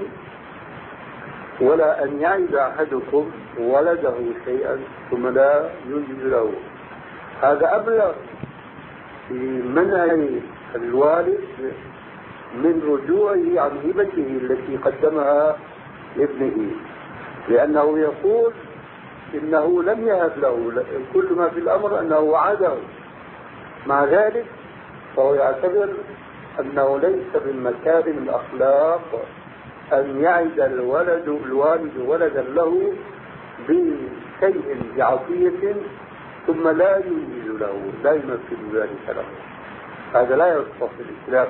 Speaker 2: ولا أن يعد أحدكم ولده شيئا ثم لا ينجز له. هذا أبلغ في منع الوالد من رجوعه عن هبته التي قدمها لابنه، لأنه يقول إنه لم يهب له، كل ما في الأمر أنه وعده. مع ذلك فهو يعتبر أنه ليس من مكارم الأخلاق أن يعد الولد الوالد ولدا له بشيء بعطية ثم لا ينجز له، لا يمثل ذلك له. هذا لا يصح في الإسلام.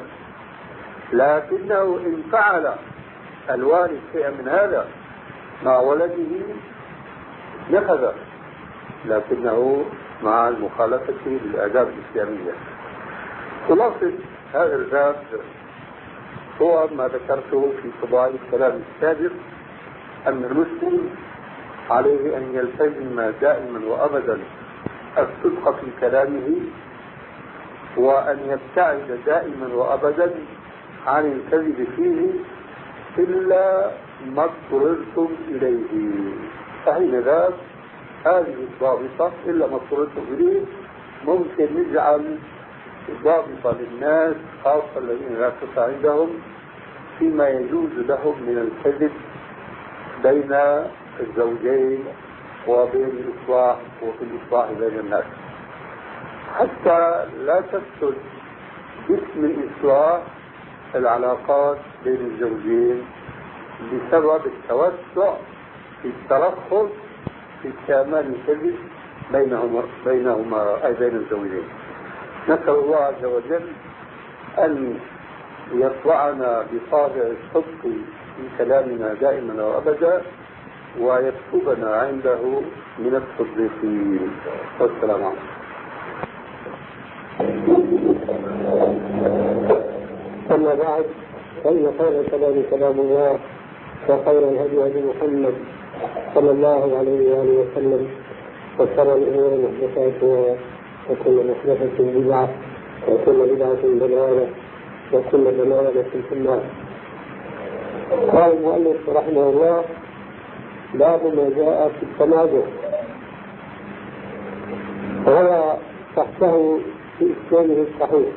Speaker 2: لكنه إن فعل الوالد شيئا من هذا مع ولده نفذ، لكنه مع المخالفة للآداب الإسلامية. خلاصة هذا الباب هو ما ذكرته في طباع الكلام السابق، أن المسلم عليه أن يلتزم دائما وأبدا الصدق في كلامه، وأن يبتعد دائما وأبدا عن الكذب فيه إلا ما اضطررتم إليه. فحينئذ هذه الضابطة إلا ما اضطررتم إليه ممكن نجعل ضابطة للناس خاصة الذين لا تسع عندهم فيما يجوز لهم من الكذب بين الزوجين وبين الإصلاح وفي الإصلاح بين الناس، حتى لا تفسد باسم الإصلاح العلاقات بين الزوجين بسبب التوسع في الترخص في كمال الكذب بينهما بينهما أي بين الزوجين. نسأل الله عز وجل أن يطلعنا بطابع الصدق في كلامنا دائما وأبدا، ويكتبنا عنده من الصديقين. والسلام عليكم.
Speaker 3: أما بعد، فإن خير الكلام كلام الله، وخير الهدي هدي محمد صلى الله عليه وآله وسلم، وشر الأمور محدثاتها وكل محدثة بدعة وكل بدعة ضلالة وكل ضلالة في النار. قال المؤلف رحمه الله: باب ما جاء في التنازع. وهو تحته في إسناده الصحيح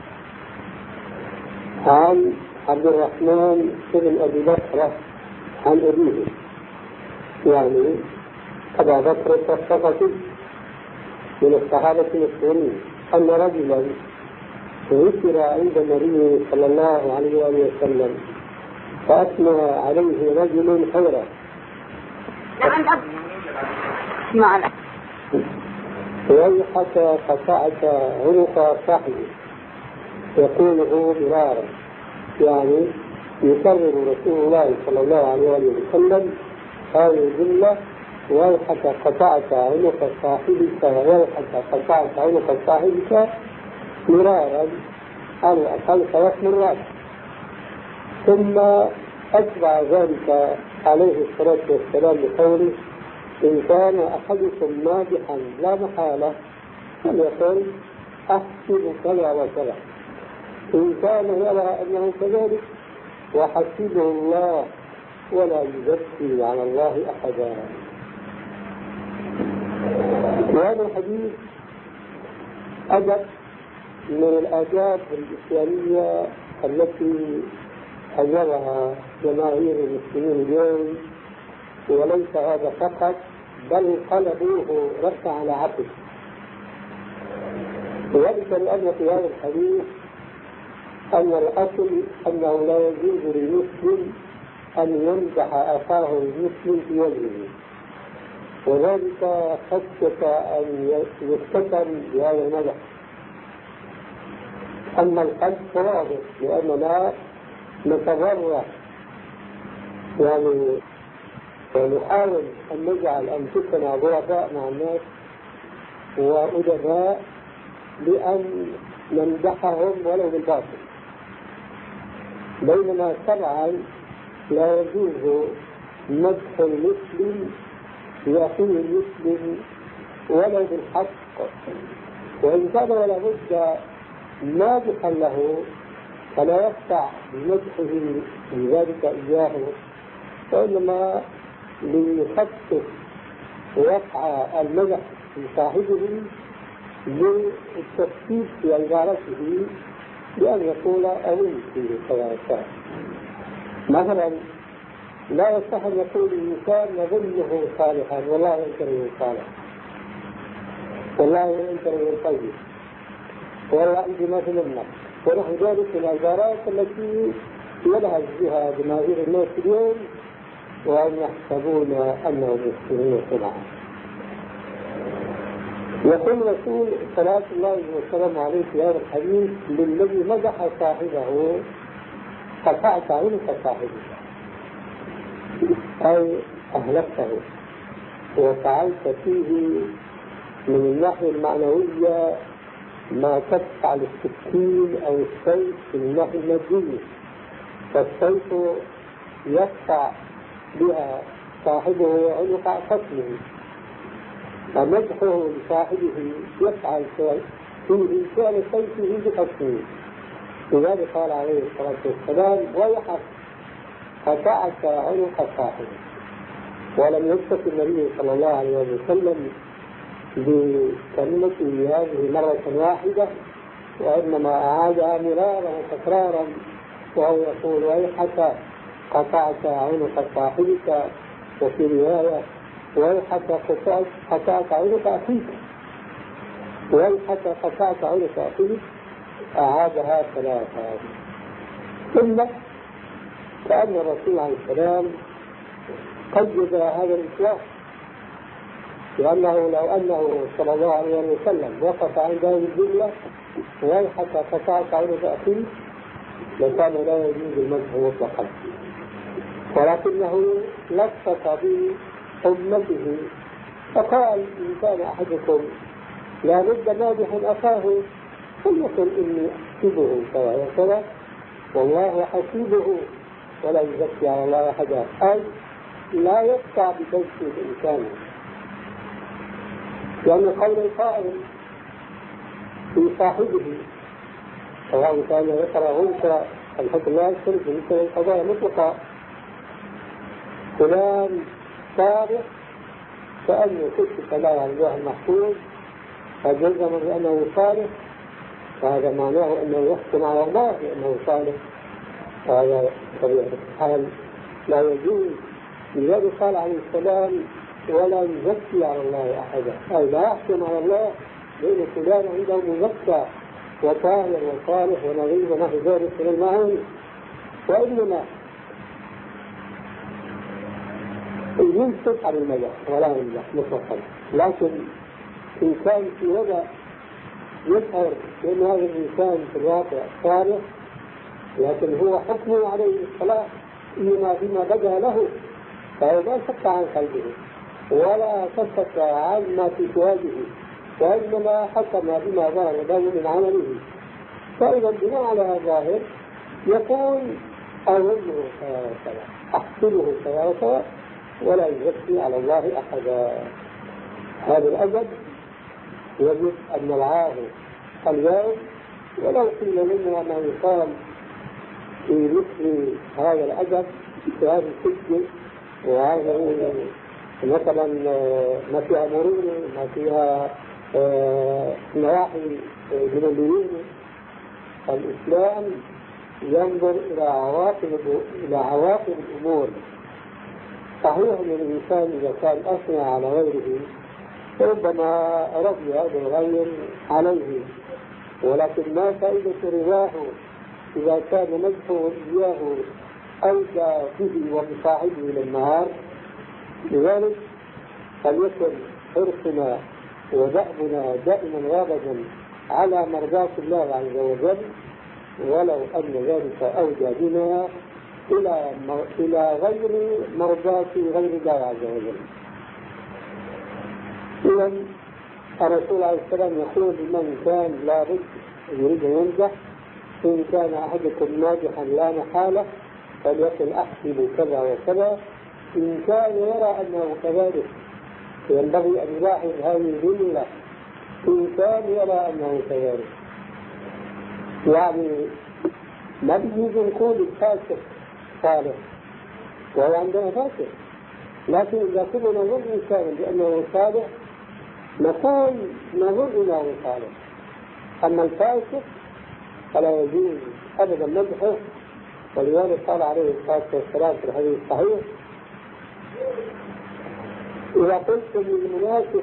Speaker 3: عن عبد الرحمن بن أبي بكر عن أبيه، يعني أبا بكر الثقفي من الصحابة المسلمين، أن رجلا ذكر عند النبي صلى الله عليه وآله وسلم فأثنى عليه رجل خيرا. ويحك قطعت عنق صاحبه يقوله مرارا، يعني يكرر رسول الله صلى الله عليه وسلم هذه الجملة: ويحك قطعت عنق صاحبك ويحك قطعت عنق صاحبك مرارا، على الأقل ثلاث مرات. ثم أتبع ذلك عليه الصلاة والسلام بقوله: إن كان أحدكم مادحا لا محالة فليقل أحسب كذا وكذا، إن كان يرى أنه كذلك وحسبه الله ولا يزكي على الله أحدا. وهذا الحديث أدب من الآداب الإسلامية التي حذرها جماهير المسلمين اليوم، وليس هذا فقط بل قلبوه رد على عقل. وذلك لأن في هذا الحديث أن الأصل أنه لا يجوز للمسلم أن يمدح أخاه المسلم في وجهه، وذلك خشية أن يفتتن بهذا المدح. أما القلب فواضح، لأننا نتضرع يعني ونحاول أن نجعل أنفسنا ضعفاء مع الناس وأدباء بأن نمدحهم ولو بالباطل، بينما طبعا لا يجوز مدح المسلم لأخيه المسلم ولو بالحق، وإن كان ولا بد مادحا له فلا يقطع بمدحه بذلك إياه، وإنما ليخفف وقع المدح لصاحبه للتخفيف في عبارته بأن يقول أظن فيه كذا. مثلا لا يصح أن يقول الإنسان نظنه صالحا والله ينكره صالح، والله ينكره طيب، والله عندي ما في منك، ونحو ذلك من العبارات التي يلهج بها جماهير الناس اليوم وأن يحسبون أنهم يحسنون صنعا. يقول الرسول صلى الله وسلم عليه في هذا الحديث: للذي مدح صاحبه قطعت عنق صاحبك، أي أهلكته وفعلت فيه من الناحية المعنوية ما تفعل السكين أو السيف في الناحية المادية، فالسيف يقطع بها صاحبه عنق خصمه، فمدحه لصاحبه يفعل فيه فعل سيفه بخصمه. لذلك قال عليه الصلاة والسلام: ويحك قطعت عنق صاحبه. ولم يكتف النبي صلى الله عليه وسلم بكلمته هذه مرة واحدة، وإنما أعادها مرارا وتكرارا، وهو يقول: ويحك قطعت عنق صاحبك، وفي رواية: ويحك قطعت عنق أخيك، ويحك قطعت عنق أخيك، أعادها ثلاثة. ثم كأن الرسول عليه السلام قيد هذا الإطلاق، لأنه لو أنه صلى الله عليه وسلم وقف عند هذه الجملة ويحك قطعت عنق أخيك لكان لا يجوز المدح مطلقا، ولكنه لطف بأمته فقال: إن كان أحدكم لا بد مادح أخاه فليقل إني أحسبه كذا وكذا والله حسيبه ولا يزكي على الله أحدا، أي لا يقطع بكيف الإنسان. لأن قول القائل في صاحبه سواء كان ذكر أو أنثى الحكم لا يختلف بالنسبة للقضايا مطلقة فلان صالح كأنه كتب له عن الله المحفوظ فجزم بأنه صالح فهذا معناه أنه يحكم على الله بأنه صالح وهذا طبيعة الحال لا يجوز. لذلك قال عليه السلام ولا يزكي على الله أحدا أي لا يحكم على الله لأن فلان عنده مزكى وطاهر وصالح ونظيف ونحو ذلك من المعاني وإنما ينصف على المدح ولا يمدح مطلقا. لكن إنسان في وضع يشعر بأن هذا الإنسان في الواقع صالح لكن هو حكمه عليه الصلاح إنما فيما بدا له فهو لا شك عن قلبه ولا شك عن ما في فؤاده وإنما حكم بما ظهر له من عمله. فإذا بناء على الظاهر يقول أظنه سواء وسواء أحسنه سواء وسواء ولا يزكي على الله أحدا. هذا الأدب يجب أن نرعاه اليوم ولو قيل لنا ما يقال في مثل هذا الأدب في هذه السجن وهذا مثلا ما فيها مرونة ما فيها نواحي من الليونة. الإسلام ينظر إلى عواقب إلى عواقب الأمور. صحيح أن الإنسان إذا كان أثنى على غيره ربما رضي هذا الغير عليه ولكن ما فائدة رضاه إذا كان مدحه إياه أودى به وبصاحبه للنهار. لذلك فليكن حرصنا ودأبنا دائما وابدا على مرضاة الله عز وجل ولو أن ذلك أودى بنا إلى إلى غير مرضاة غير الله عز وجل. إذا الرسول عليه السلام يقول لمن كان لا بد يريد أن ينجح إن كان أحدكم ناجحا لا محالة فليكن أحسب كذا وكذا. إن كان يرى أنه كذلك ينبغي أن يلاحظ هذه الجملة إن كان يرى أنه كذلك. يعني ما بيجوز نقول الفاسق صالح وهو عندنا فاسق لكن إذا كنا نظن إنسان بأنه صالح نقول نظن أنه صالح. أما الفاسق فلا يجوز أبدا مدحه. ولذلك قال عليه الصلاة والسلام في الحديث الصحيح إذا قلتم للمنافق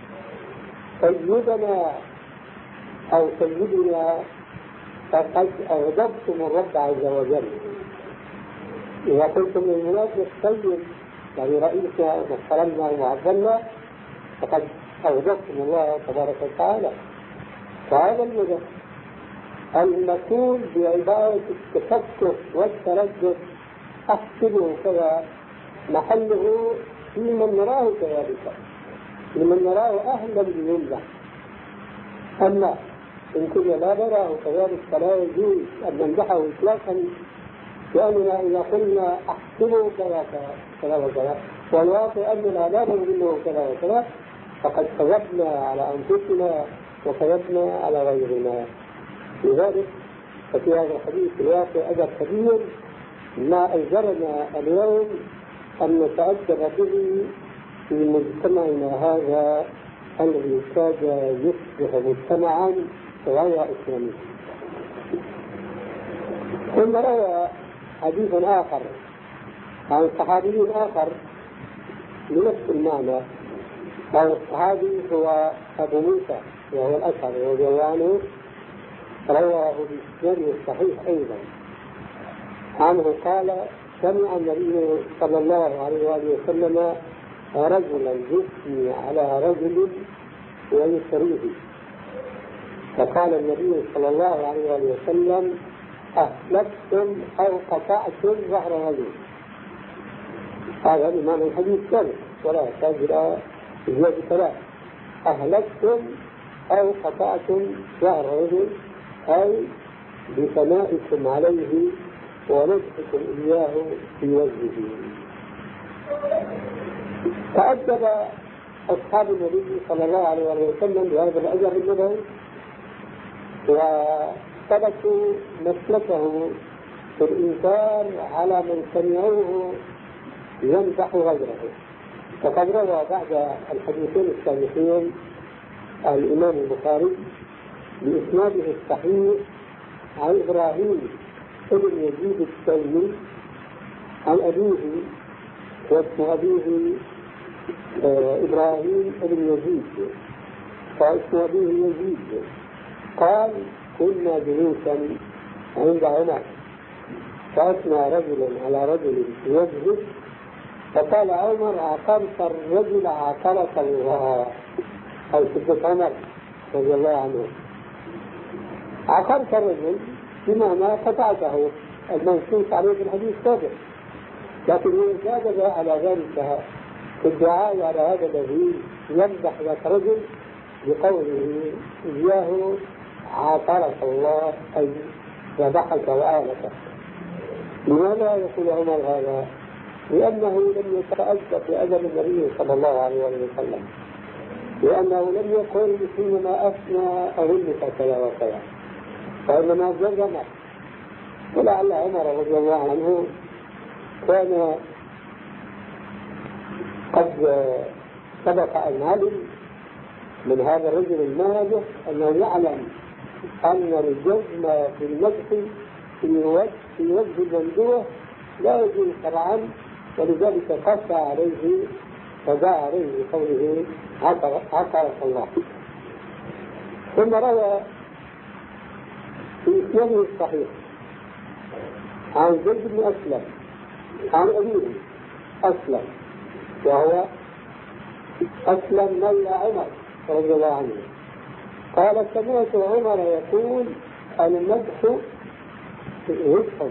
Speaker 3: سيدنا أو سيدنا فقد أغضبتم الرب عز وجل. إذا قلتم للمنافق سيد يعني رئيسنا محترمنا ومعظمنا فقد أغضبتم الله تبارك وتعالى. فهذا المدح المسؤول بعبارة التفكك والتردد أحسبه كذا محله في من نراه كذلك لمن نراه أهلا بالله. أما إن كنا لا نراه كذلك فلا يجوز أن نمدحه إطلاقا لأننا إذا قلنا أحسبه كذا كذا وكذا والواقع أننا لا نظنه كذا وكذا فقد كذبنا على أنفسنا وكذبنا على غيرنا. لذلك ففي هذا الحديث الواقع أدب كبير ما أجبرنا اليوم أن نتأدب به في مجتمعنا هذا الذي كاد يصبح مجتمعا غير إسلامي. ثم روى حديث آخر عن صحابي آخر بنفس المعنى. هذا الصحابي هو أبو موسى وهو الأشعري رضي الله عنه رواه بإسناده الصحيح أيضا عنه قال سمع النبي صلى الله عليه وآله وسلم رجلا يثني على رجل ويسريه فقال النبي صلى الله عليه وآله وسلم أهلكتم أو قطعتم ظهر رجل. هذا الإمام الحديث ثالث ولا يحتاج إلى زيادة ثلاث. أهلكتم أو قطعتم ظهر رجل أي بثنائكم عليه ونجحكم إياه في وجهه. تأدب أصحاب النبي صلى الله عليه وسلم بهذا الأجر النبوي، وسلكوا مسلكه في الإنكار على من سمعوه يمدح غيره. وقد روى بعد الحديثين السابقين الإمام البخاري بإسناده الصحيح عن إبراهيم ابن يزيد التيمي عن أبيه، واسم أبيه إبراهيم ابن يزيد واسم أبيه يزيد، قال كنا جلوسا عند عمر فأثنى رجل على رجل يجلس، فقال عمر عقرت الرجل عقرك الله، أو سيدنا عمر رضي الله عنه. عقرت الرجل بمعنى قطعته المنصوص عليه في الحديث السابق، لكن هو زاد على ذلك في الدعاء على هذا الذي يمدح ذاك الرجل بقوله إياه عاقرك الله، أي ذبحك وآلك. لماذا يقول عمر هذا؟ لأنه لم يتأدب بأدب النبي صلى الله عليه وسلم، لأنه لم يقل حينما أثنى أظنك كذا وكذا، وإنما جزم. ولعل عمر رضي الله عنه كان قد سبق أن علم من هذا الرجل الماجح أنه يعلم أن الجزم في المدح في وجه في وجه الممدوح لا يجوز شرعا، ولذلك قسى عليه فدعا عليه بقوله عقرك الله. ثم روى في اسناده الصحيح عن زيد بن أسلم عن أبيه أسلم، وهو أسلم مولى عمر رضي الله عنه، قال سمعت عمر يقول المدح رزق.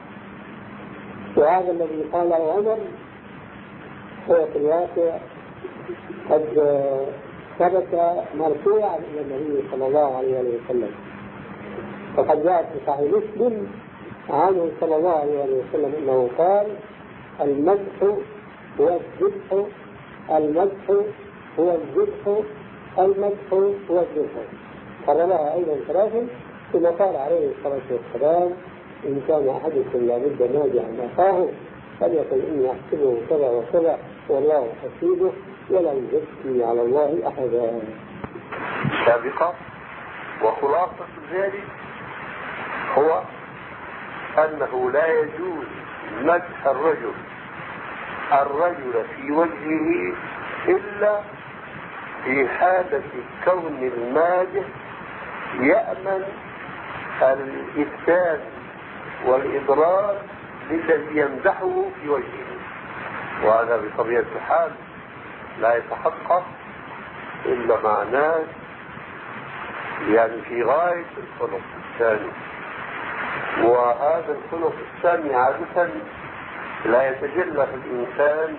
Speaker 3: وهذا الذي قاله عمر هو في الواقع قد ثبت مرفوعا الى النبي صلى الله عليه وسلم، فقد جاء في صحيح مسلم عنه صلى الله عليه وسلم انه قال المدح هو الذبح، المدح هو الذبح، المدح هو الذبح. قررها ايضا ثلاثا، ثم قال عليه الصلاه والسلام إن كان أحدكم لابد ناجعا أخاه فليقل إني أحسبه كذا وكذا والله حسيبه ولا يزكي على الله أحدا.
Speaker 2: سابقا. وخلاصة ذلك هو أنه لا يجوز مدح الرجل الرجل في وجهه إلا في حالة كون المادح يأمن الإفساد والإضرار للذي يمدحه في وجهه، وهذا بطبيعة الحال لا يتحقق إلا مع ناس يعني في غاية الخلق الثاني، وهذا الخلق الثاني عادة لا يتجلى في الإنسان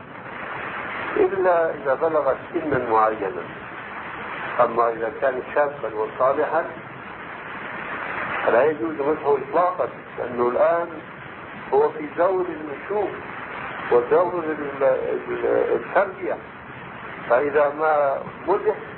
Speaker 2: إلا إذا بلغ سنا معينا. أما إذا كان شابا وصالحا فلا يجوز مدحه إطلاقا، لأنه الآن هو في دور النشوء ودور التربية، فإذا ما مدح